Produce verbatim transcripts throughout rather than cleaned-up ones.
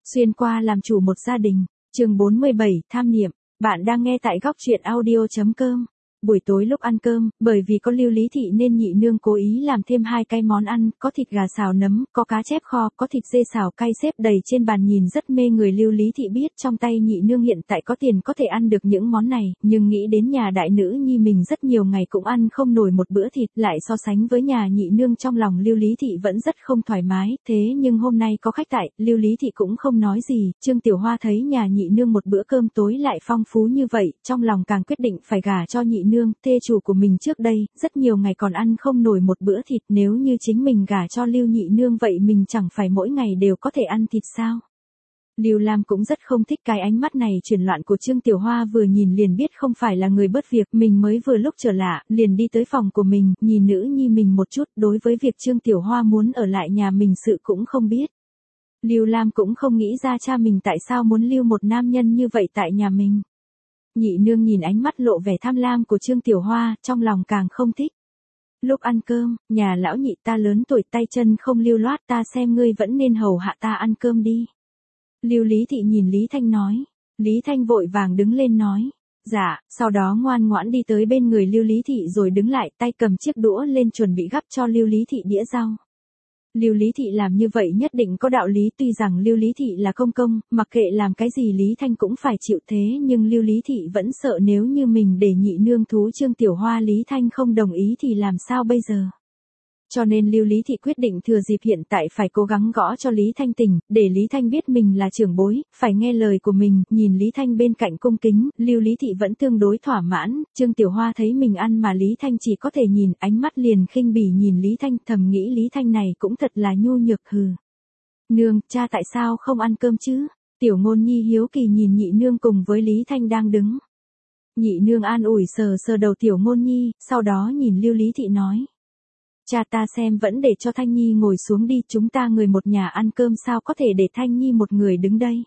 Xuyên qua làm chủ một gia đình, chương bốn mươi bảy, tham niệm. Bạn đang nghe tại góc truyện audio chấm com. Buổi tối lúc ăn cơm, bởi vì có Lưu Lý Thị nên nhị nương cố ý làm thêm hai cái món ăn, có thịt gà xào nấm, có cá chép kho, có thịt dê xào cay xếp đầy trên bàn nhìn rất mê người. Lưu Lý Thị biết trong tay nhị nương hiện tại có tiền có thể ăn được những món này, nhưng nghĩ đến nhà đại nữ nhi mình rất nhiều ngày cũng ăn không nổi một bữa thịt, lại so sánh với nhà nhị nương trong lòng Lưu Lý Thị vẫn rất không thoải mái, thế nhưng hôm nay có khách tại, Lưu Lý Thị cũng không nói gì. Trương Tiểu Hoa thấy nhà nhị nương một bữa cơm tối lại phong phú như vậy, trong lòng càng quyết định phải gả cho nhị nương, thê chủ của mình trước đây, rất nhiều ngày còn ăn không nổi một bữa thịt, nếu như chính mình gả cho Lưu nhị nương vậy mình chẳng phải mỗi ngày đều có thể ăn thịt sao? Lưu Lam cũng rất không thích cái ánh mắt này chuyển loạn của Trương Tiểu Hoa, vừa nhìn liền biết không phải là người bớt việc, mình mới vừa lúc trở lạ, liền đi tới phòng của mình, nhìn nữ nhi mình một chút, đối với việc Trương Tiểu Hoa muốn ở lại nhà mình sự cũng không biết. Lưu Lam cũng không nghĩ ra cha mình tại sao muốn lưu một nam nhân như vậy tại nhà mình. Nhị nương nhìn ánh mắt lộ vẻ tham lam của Trương Tiểu Hoa, trong lòng càng không thích. Lúc ăn cơm, nhà lão nhị ta lớn tuổi tay chân không lưu loát, ta xem ngươi vẫn nên hầu hạ ta ăn cơm đi. Lưu Lý Thị nhìn Lý Thanh nói. Lý Thanh vội vàng đứng lên nói. Dạ, sau đó ngoan ngoãn đi tới bên người Lưu Lý Thị rồi đứng lại, tay cầm chiếc đũa lên chuẩn bị gắp cho Lưu Lý Thị đĩa rau. Lưu Lý Thị làm như vậy nhất định có đạo lý, tuy rằng Lưu Lý Thị là công công, mặc kệ làm cái gì Lý Thanh cũng phải chịu, thế nhưng Lưu Lý Thị vẫn sợ nếu như mình để nhị nương thú Trương Tiểu Hoa Lý Thanh không đồng ý thì làm sao bây giờ. Cho nên Lưu Lý Thị quyết định thừa dịp hiện tại phải cố gắng gõ cho Lý Thanh tỉnh, để Lý Thanh biết mình là trưởng bối, phải nghe lời của mình. Nhìn Lý Thanh bên cạnh cung kính, Lưu Lý Thị vẫn tương đối thỏa mãn. Trương Tiểu Hoa thấy mình ăn mà Lý Thanh chỉ có thể nhìn, ánh mắt liền khinh bỉ nhìn Lý Thanh, thầm nghĩ Lý Thanh này cũng thật là nhu nhược. Hừ. Nương, cha tại sao không ăn cơm chứ? Tiểu Ngôn Nhi hiếu kỳ nhìn nhị nương cùng với Lý Thanh đang đứng. Nhị nương an ủi sờ sờ đầu Tiểu Ngôn Nhi, sau đó nhìn Lưu Lý Thị nói. Cha ta xem vẫn để cho Thanh Nhi ngồi xuống đi, chúng ta người một nhà ăn cơm sao có thể để Thanh Nhi một người đứng đây.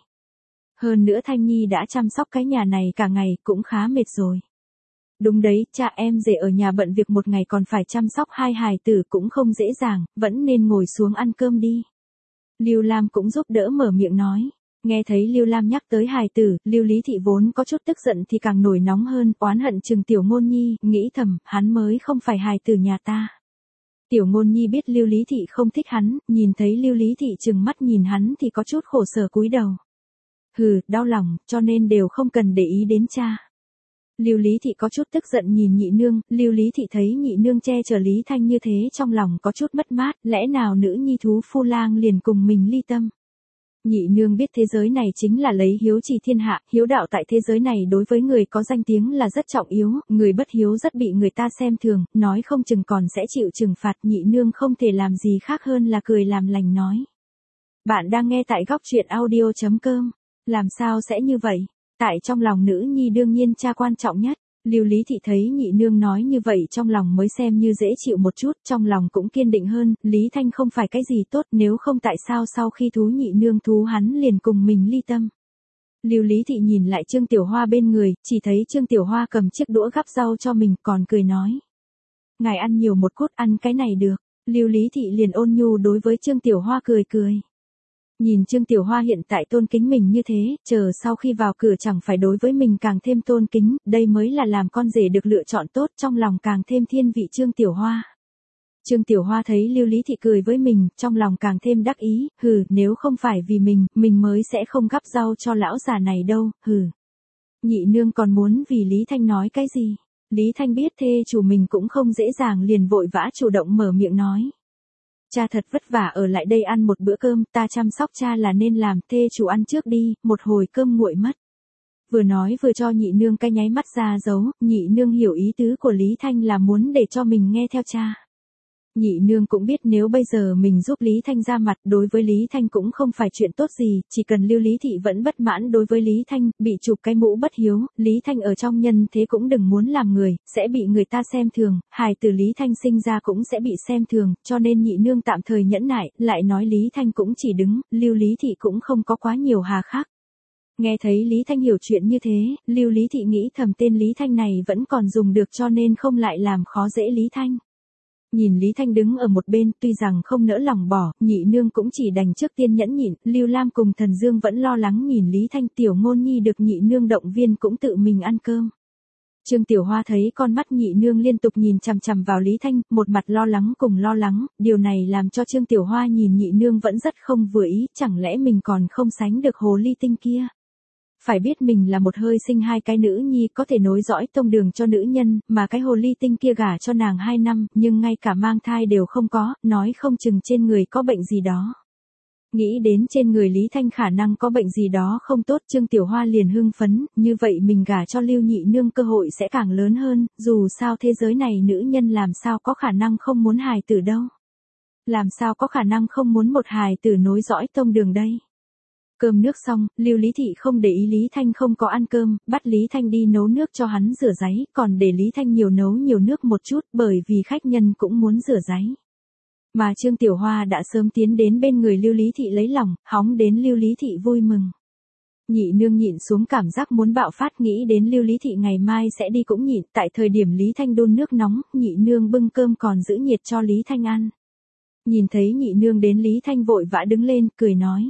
Hơn nữa Thanh Nhi đã chăm sóc cái nhà này cả ngày, cũng khá mệt rồi. Đúng đấy, cha em rể ở nhà bận việc một ngày còn phải chăm sóc hai hài tử cũng không dễ dàng, vẫn nên ngồi xuống ăn cơm đi. Lưu Lam cũng giúp đỡ mở miệng nói. Nghe thấy Lưu Lam nhắc tới hài tử, Lưu Lý Thị vốn có chút tức giận thì càng nổi nóng hơn, oán hận chừng Tiểu Ngôn Nhi, nghĩ thầm, hắn mới không phải hài tử nhà ta. Tiểu Ngôn Nhi biết Lưu Lý Thị không thích hắn, nhìn thấy Lưu Lý Thị trừng mắt nhìn hắn thì có chút khổ sở cúi đầu. Hừ, đau lòng, cho nên đều không cần để ý đến cha. Lưu Lý Thị có chút tức giận nhìn nhị nương, Lưu Lý Thị thấy nhị nương che chở Lý Thanh như thế trong lòng có chút mất mát, lẽ nào nữ nhi thú phu lang liền cùng mình ly tâm. Nhị nương biết thế giới này chính là lấy hiếu trì thiên hạ, hiếu đạo tại thế giới này đối với người có danh tiếng là rất trọng yếu, người bất hiếu rất bị người ta xem thường, nói không chừng còn sẽ chịu trừng phạt. Nhị nương không thể làm gì khác hơn là cười làm lành nói. Bạn đang nghe tại góc truyện audio chấm com. Làm sao sẽ như vậy? Tại trong lòng nữ nhi đương nhiên cha quan trọng nhất. Lưu Lý Thị thấy nhị nương nói như vậy trong lòng mới xem như dễ chịu một chút, trong lòng cũng kiên định hơn, Lý Thanh không phải cái gì tốt, nếu không tại sao sau khi thú nhị nương thú hắn liền cùng mình ly tâm. Lưu Lý Thị nhìn lại Trương Tiểu Hoa bên người, chỉ thấy Trương Tiểu Hoa cầm chiếc đũa gắp rau cho mình, còn cười nói. Ngài ăn nhiều một cút, ăn cái này được. Lưu Lý Thị liền ôn nhu đối với Trương Tiểu Hoa cười cười. Nhìn Trương Tiểu Hoa hiện tại tôn kính mình như thế, chờ sau khi vào cửa chẳng phải đối với mình càng thêm tôn kính, đây mới là làm con rể được lựa chọn tốt, trong lòng càng thêm thiên vị Trương Tiểu Hoa. Trương Tiểu Hoa thấy Lưu Lý Thị cười với mình, trong lòng càng thêm đắc ý, hừ, nếu không phải vì mình, mình mới sẽ không gắp rau cho lão già này đâu, hừ. Nhị nương còn muốn vì Lý Thanh nói cái gì? Lý Thanh biết thê chủ mình cũng không dễ dàng liền vội vã chủ động mở miệng nói. Cha thật vất vả ở lại đây ăn một bữa cơm, ta chăm sóc cha là nên làm, thê chủ ăn trước đi, một hồi cơm nguội mất. Vừa nói vừa cho nhị nương cái nháy mắt ra dấu, nhị nương hiểu ý tứ của Lý Thanh là muốn để cho mình nghe theo cha. Nhị nương cũng biết nếu bây giờ mình giúp Lý Thanh ra mặt đối với Lý Thanh cũng không phải chuyện tốt gì, chỉ cần Lưu Lý Thị vẫn bất mãn đối với Lý Thanh, bị chụp cái mũ bất hiếu, Lý Thanh ở trong nhân thế cũng đừng muốn làm người, sẽ bị người ta xem thường, hài tử Lý Thanh sinh ra cũng sẽ bị xem thường, cho nên nhị nương tạm thời nhẫn nại, lại nói Lý Thanh cũng chỉ đứng, Lưu Lý Thị cũng không có quá nhiều hà khắc. Nghe thấy Lý Thanh hiểu chuyện như thế, Lưu Lý Thị nghĩ thầm tên Lý Thanh này vẫn còn dùng được cho nên không lại làm khó dễ Lý Thanh. Nhìn Lý Thanh đứng ở một bên, tuy rằng không nỡ lòng bỏ, nhị nương cũng chỉ đành trước tiên nhẫn nhịn, Lưu Lam cùng Thần Dương vẫn lo lắng nhìn Lý Thanh, tiểu ngôn nhi được nhị nương động viên cũng tự mình ăn cơm. Trương Tiểu Hoa thấy con mắt nhị nương liên tục nhìn chằm chằm vào Lý Thanh, một mặt lo lắng cùng lo lắng, điều này làm cho Trương Tiểu Hoa nhìn nhị nương vẫn rất không vừa ý, chẳng lẽ mình còn không sánh được hồ ly tinh kia. Phải biết mình là một hơi sinh hai cái nữ nhi có thể nối dõi tông đường cho nữ nhân, mà cái hồ ly tinh kia gả cho nàng hai năm, nhưng ngay cả mang thai đều không có, nói không chừng trên người có bệnh gì đó. Nghĩ đến trên người Lý Thanh khả năng có bệnh gì đó không tốt, Trương Tiểu Hoa liền hưng phấn, như vậy mình gả cho Lưu nhị nương cơ hội sẽ càng lớn hơn, dù sao thế giới này nữ nhân làm sao có khả năng không muốn hài tử đâu. Làm sao có khả năng không muốn một hài tử nối dõi tông đường đây. Cơm nước xong, Lưu Lý Thị không để ý Lý Thanh không có ăn cơm, bắt Lý Thanh đi nấu nước cho hắn rửa ráy, còn để Lý Thanh nhiều nấu nhiều nước một chút, bởi vì khách nhân cũng muốn rửa ráy. Mà Trương Tiểu Hoa đã sớm tiến đến bên người Lưu Lý Thị lấy lòng, hóng đến Lưu Lý Thị vui mừng. Nhị nương nhịn xuống cảm giác muốn bạo phát, nghĩ đến Lưu Lý Thị ngày mai sẽ đi cũng nhịn, tại thời điểm Lý Thanh đun nước nóng, nhị nương bưng cơm còn giữ nhiệt cho Lý Thanh ăn. Nhìn thấy nhị nương đến, Lý Thanh vội vã đứng lên, cười nói.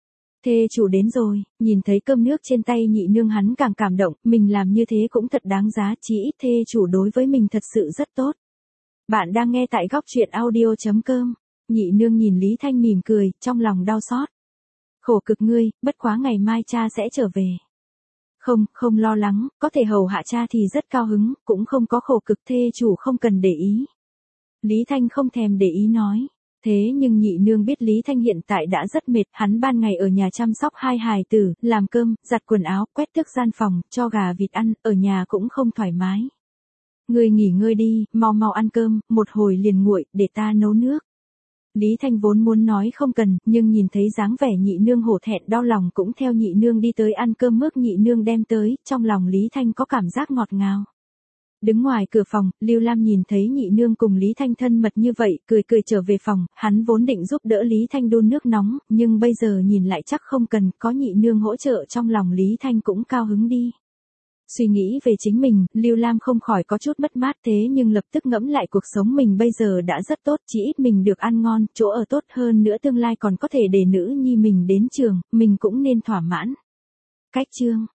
Thê chủ đến rồi, nhìn thấy cơm nước trên tay nhị nương hắn càng cảm động, mình làm như thế cũng thật đáng giá, chí ít thê chủ đối với mình thật sự rất tốt. Bạn đang nghe tại góc truyện audio chấm com. Nhị nương nhìn Lý Thanh mỉm cười, trong lòng đau xót. Khổ cực ngươi, bất quá ngày mai cha sẽ trở về. Không, không lo lắng, có thể hầu hạ cha thì rất cao hứng, cũng không có khổ cực, thê chủ không cần để ý. Lý Thanh không thèm để ý nói. Thế nhưng nhị nương biết Lý Thanh hiện tại đã rất mệt, hắn ban ngày ở nhà chăm sóc hai hài tử, làm cơm, giặt quần áo, quét tước gian phòng, cho gà vịt ăn, ở nhà cũng không thoải mái. Ngươi nghỉ ngơi đi, mau mau ăn cơm, một hồi liền nguội, để ta nấu nước. Lý Thanh vốn muốn nói không cần, nhưng nhìn thấy dáng vẻ nhị nương hổ thẹn đau lòng cũng theo nhị nương đi tới ăn cơm mước nhị nương đem tới, trong lòng Lý Thanh có cảm giác ngọt ngào. Đứng ngoài cửa phòng, Lưu Lam nhìn thấy nhị nương cùng Lý Thanh thân mật như vậy, cười cười trở về phòng, hắn vốn định giúp đỡ Lý Thanh đun nước nóng, nhưng bây giờ nhìn lại chắc không cần, có nhị nương hỗ trợ trong lòng Lý Thanh cũng cao hứng đi. Suy nghĩ về chính mình, Lưu Lam không khỏi có chút mất mát, thế nhưng lập tức ngẫm lại cuộc sống mình bây giờ đã rất tốt, chỉ ít mình được ăn ngon, chỗ ở tốt hơn nữa, tương lai còn có thể để nữ nhi mình đến trường, mình cũng nên thỏa mãn. Cách chương